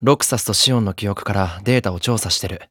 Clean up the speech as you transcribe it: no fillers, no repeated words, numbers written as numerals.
ロクサスとシオンの記憶からデータを調査してる。